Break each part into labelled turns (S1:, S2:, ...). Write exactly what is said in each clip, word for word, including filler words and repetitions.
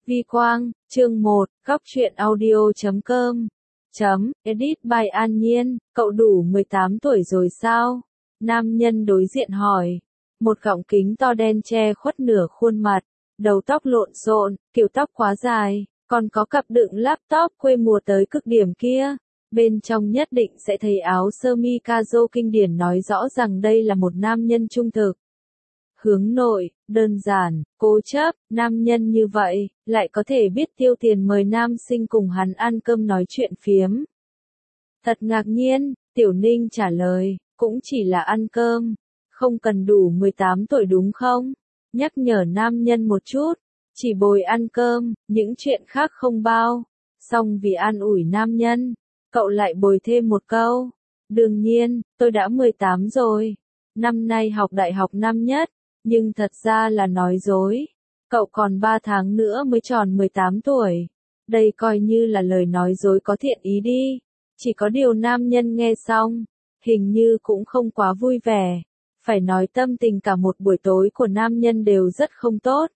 S1: Vi Quang, chương một, góc truyện audio chấm com, chấm, edit by An Nhiên, cậu đủ mười tám tuổi rồi sao? Nam nhân đối diện hỏi. Một gọng kính to đen che khuất nửa khuôn mặt, đầu tóc lộn xộn, kiểu tóc quá dài, còn có cặp đựng laptop quê mùa tới cực điểm kia. Bên trong nhất định sẽ thấy áo sơ mi casual kinh điển nói rõ rằng đây là một nam nhân trung thực. Hướng nội, đơn giản, cố chấp, nam nhân như vậy, lại có thể biết tiêu tiền mời nam sinh cùng hắn ăn cơm nói chuyện phiếm. Thật ngạc nhiên, Tiểu Ninh trả lời, cũng chỉ là ăn cơm, không cần đủ mười tám tuổi đúng không? Nhắc nhở nam nhân một chút, chỉ bồi ăn cơm, những chuyện khác không bao. Xong vì an ủi nam nhân, cậu lại bồi thêm một câu. Đương nhiên, tôi đã mười tám rồi, năm nay học đại học năm nhất. Nhưng thật ra là nói dối. Cậu còn ba tháng nữa mới tròn mười tám tuổi. Đây coi như là lời nói dối có thiện ý đi. Chỉ có điều nam nhân nghe xong, hình như cũng không quá vui vẻ. Phải nói tâm tình cả một buổi tối của nam nhân đều rất không tốt.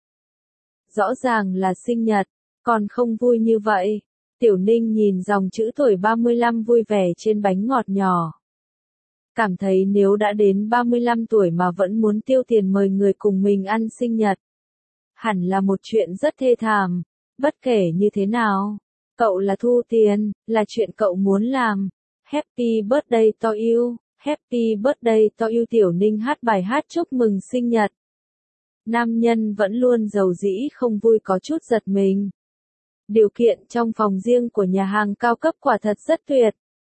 S1: Rõ ràng là sinh nhật, còn không vui như vậy. Tiểu Ninh nhìn dòng chữ tuổi ba mươi lăm vui vẻ trên bánh ngọt nhỏ. Cảm thấy nếu đã đến ba mươi lăm tuổi mà vẫn muốn tiêu tiền mời người cùng mình ăn sinh nhật. Hẳn là một chuyện rất thê thảm. Bất kể như thế nào, cậu là thu tiền, là chuyện cậu muốn làm. Happy birthday to you, happy birthday to you. Tiểu Ninh hát bài hát chúc mừng sinh nhật. Nam nhân vẫn luôn giàu dĩ không vui có chút giật mình. Điều kiện trong phòng riêng của nhà hàng cao cấp quả thật rất tuyệt.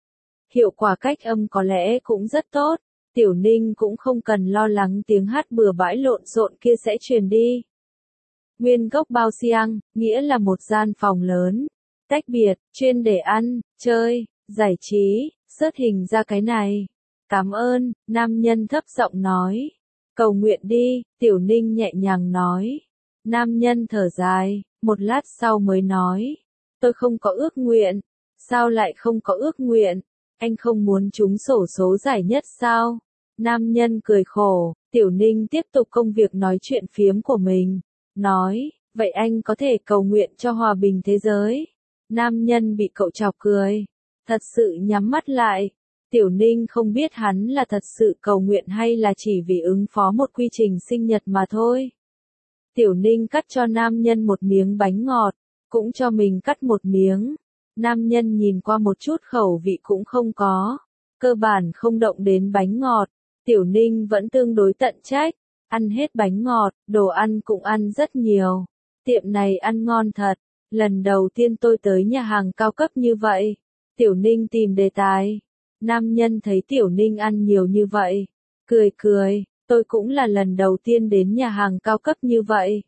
S1: Hiệu quả cách âm có lẽ cũng rất tốt, Tiểu Ninh cũng không cần lo lắng tiếng hát bừa bãi lộn xộn kia sẽ truyền đi. Nguyên gốc bao xiang, nghĩa là một gian phòng lớn, tách biệt, chuyên để ăn, chơi, giải trí, xớt hình ra cái này. Cảm ơn, nam nhân thấp giọng nói. Cầu nguyện đi, Tiểu Ninh nhẹ nhàng nói. Nam nhân thở dài, một lát sau mới nói. Tôi không có ước nguyện. Sao lại không có ước nguyện? Anh không muốn trúng xổ số giải nhất sao? Nam nhân cười khổ, Tiểu Ninh tiếp tục công việc nói chuyện phiếm của mình. Nói, vậy anh có thể cầu nguyện cho hòa bình thế giới. Nam nhân bị cậu chọc cười. Thật sự nhắm mắt lại. Tiểu Ninh không biết hắn là thật sự cầu nguyện hay là chỉ vì ứng phó một quy trình sinh nhật mà thôi. Tiểu Ninh cắt cho nam nhân một miếng bánh ngọt, cũng cho mình cắt một miếng. Nam nhân nhìn qua một chút khẩu vị cũng không có, cơ bản không động đến bánh ngọt. Tiểu Ninh vẫn tương đối tận trách, ăn hết bánh ngọt, đồ ăn cũng ăn rất nhiều. Tiệm này ăn ngon thật, lần đầu tiên tôi tới nhà hàng cao cấp như vậy. Tiểu Ninh tìm đề tài. Nam nhân thấy Tiểu Ninh ăn nhiều như vậy, cười cười, tôi cũng là lần đầu tiên đến nhà hàng cao cấp như vậy.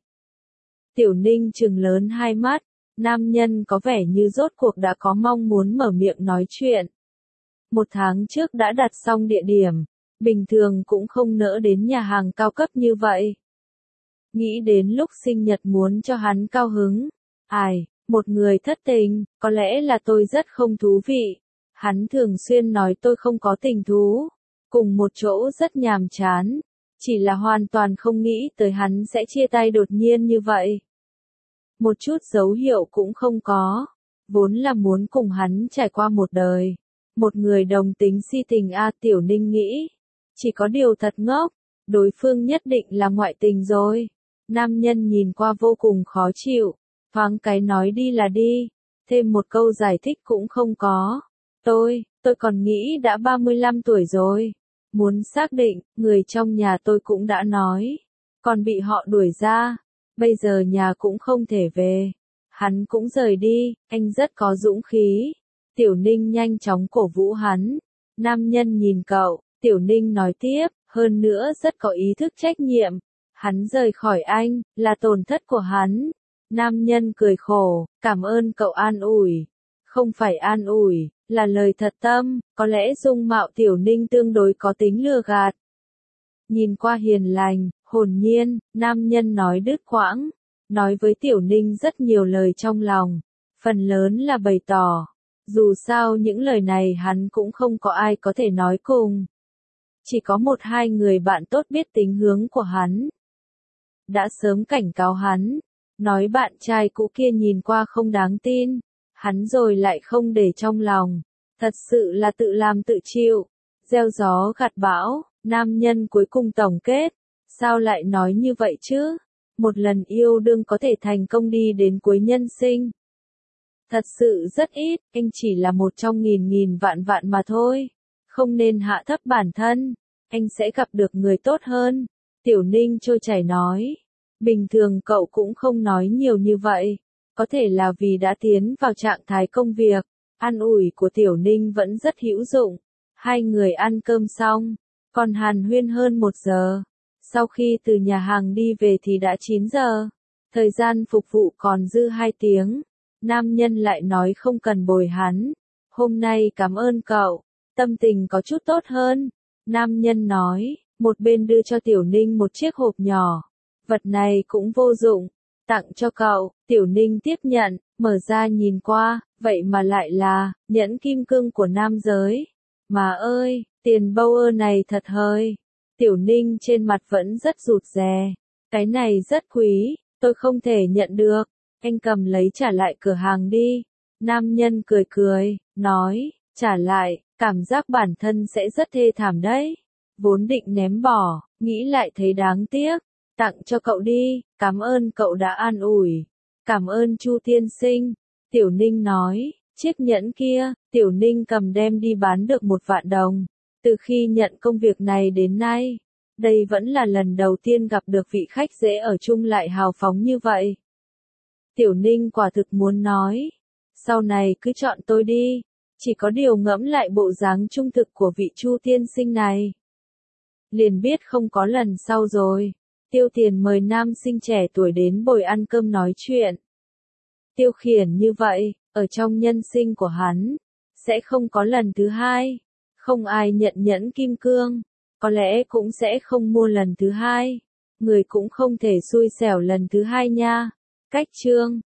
S1: Tiểu Ninh trừng lớn hai mắt. Nam nhân có vẻ như rốt cuộc đã có mong muốn mở miệng nói chuyện. Một tháng trước đã đặt xong địa điểm, bình thường cũng không nỡ đến nhà hàng cao cấp như vậy. Nghĩ đến lúc sinh nhật muốn cho hắn cao hứng. Ai, một người thất tình, có lẽ là tôi rất không thú vị. Hắn thường xuyên nói tôi không có tình thú, cùng một chỗ rất nhàm chán. Chỉ là hoàn toàn không nghĩ tới hắn sẽ chia tay đột nhiên như vậy. Một chút dấu hiệu cũng không có, vốn là muốn cùng hắn trải qua một đời. Một người đồng tính si tình a. Tiểu Ninh nghĩ, chỉ có điều thật ngốc, đối phương nhất định là ngoại tình rồi. Nam nhân nhìn qua vô cùng khó chịu, thoáng cái nói đi là đi, thêm một câu giải thích cũng không có. Tôi, tôi còn nghĩ đã ba mươi lăm tuổi rồi, muốn xác định, người trong nhà tôi cũng đã nói, còn bị họ đuổi ra. Bây giờ nhà cũng không thể về. Hắn cũng rời đi, anh rất có dũng khí. Tiểu Ninh nhanh chóng cổ vũ hắn. Nam nhân nhìn cậu, Tiểu Ninh nói tiếp, hơn nữa rất có ý thức trách nhiệm. Hắn rời khỏi anh, là tổn thất của hắn. Nam nhân cười khổ, cảm ơn cậu an ủi. Không phải an ủi, là lời thật tâm, có lẽ dung mạo Tiểu Ninh tương đối có tính lừa gạt. Nhìn qua hiền lành, hồn nhiên, nam nhân nói đứt quãng, nói với Tiểu Ninh rất nhiều lời trong lòng, phần lớn là bày tỏ. Dù sao những lời này hắn cũng không có ai có thể nói cùng. Chỉ có một hai người bạn tốt biết tính hướng của hắn. Đã sớm cảnh cáo hắn, nói bạn trai cũ kia nhìn qua không đáng tin, hắn rồi lại không để trong lòng, thật sự là tự làm tự chịu, gieo gió gặt bão, nam nhân cuối cùng tổng kết, sao lại nói như vậy chứ, một lần yêu đương có thể thành công đi đến cuối nhân sinh. Thật sự rất ít, anh chỉ là một trong nghìn nghìn vạn vạn mà thôi, không nên hạ thấp bản thân, anh sẽ gặp được người tốt hơn, Tiểu Ninh trôi chảy nói. Bình thường cậu cũng không nói nhiều như vậy, có thể là vì đã tiến vào trạng thái công việc, an ủi của Tiểu Ninh vẫn rất hữu dụng. Hai người ăn cơm xong, còn hàn huyên hơn một giờ. Sau khi từ nhà hàng đi về thì đã chín giờ, thời gian phục vụ còn dư hai tiếng. Nam nhân lại nói không cần bồi hắn, hôm nay cảm ơn cậu, tâm tình có chút tốt hơn. Nam nhân nói, một bên đưa cho Tiểu Ninh một chiếc hộp nhỏ. Vật này cũng vô dụng, tặng cho cậu, Tiểu Ninh tiếp nhận, mở ra nhìn qua, vậy mà lại là, nhẫn kim cương của nam giới. Mà ơi, tiền bâu ơ này thật hơi. Tiểu Ninh trên mặt vẫn rất rụt rè, cái này rất quý, tôi không thể nhận được, anh cầm lấy trả lại cửa hàng đi. Nam nhân cười cười, nói, trả lại, cảm giác bản thân sẽ rất thê thảm đấy. Vốn định ném bỏ, nghĩ lại thấy đáng tiếc. Tặng cho cậu đi, cảm ơn cậu đã an ủi. Cảm ơn Chu tiên sinh. Tiểu Ninh nói, chiếc nhẫn kia, Tiểu Ninh cầm đem đi bán được một vạn đồng. Từ khi nhận công việc này đến nay, đây vẫn là lần đầu tiên gặp được vị khách dễ ở chung lại hào phóng như vậy. Tiểu Ninh quả thực muốn nói, sau này cứ chọn tôi đi, chỉ có điều ngẫm lại bộ dáng trung thực của vị Chu tiên sinh này. Liền biết không có lần sau rồi. Tiêu Tiền mời nam sinh trẻ tuổi đến bồi ăn cơm nói chuyện. Tiêu Khiển như vậy, ở trong nhân sinh của hắn, sẽ không có lần thứ hai. Không ai nhận nhẫn kim cương, có lẽ cũng sẽ không mua lần thứ hai. Người cũng không thể xui xẻo lần thứ hai nha. Cách chương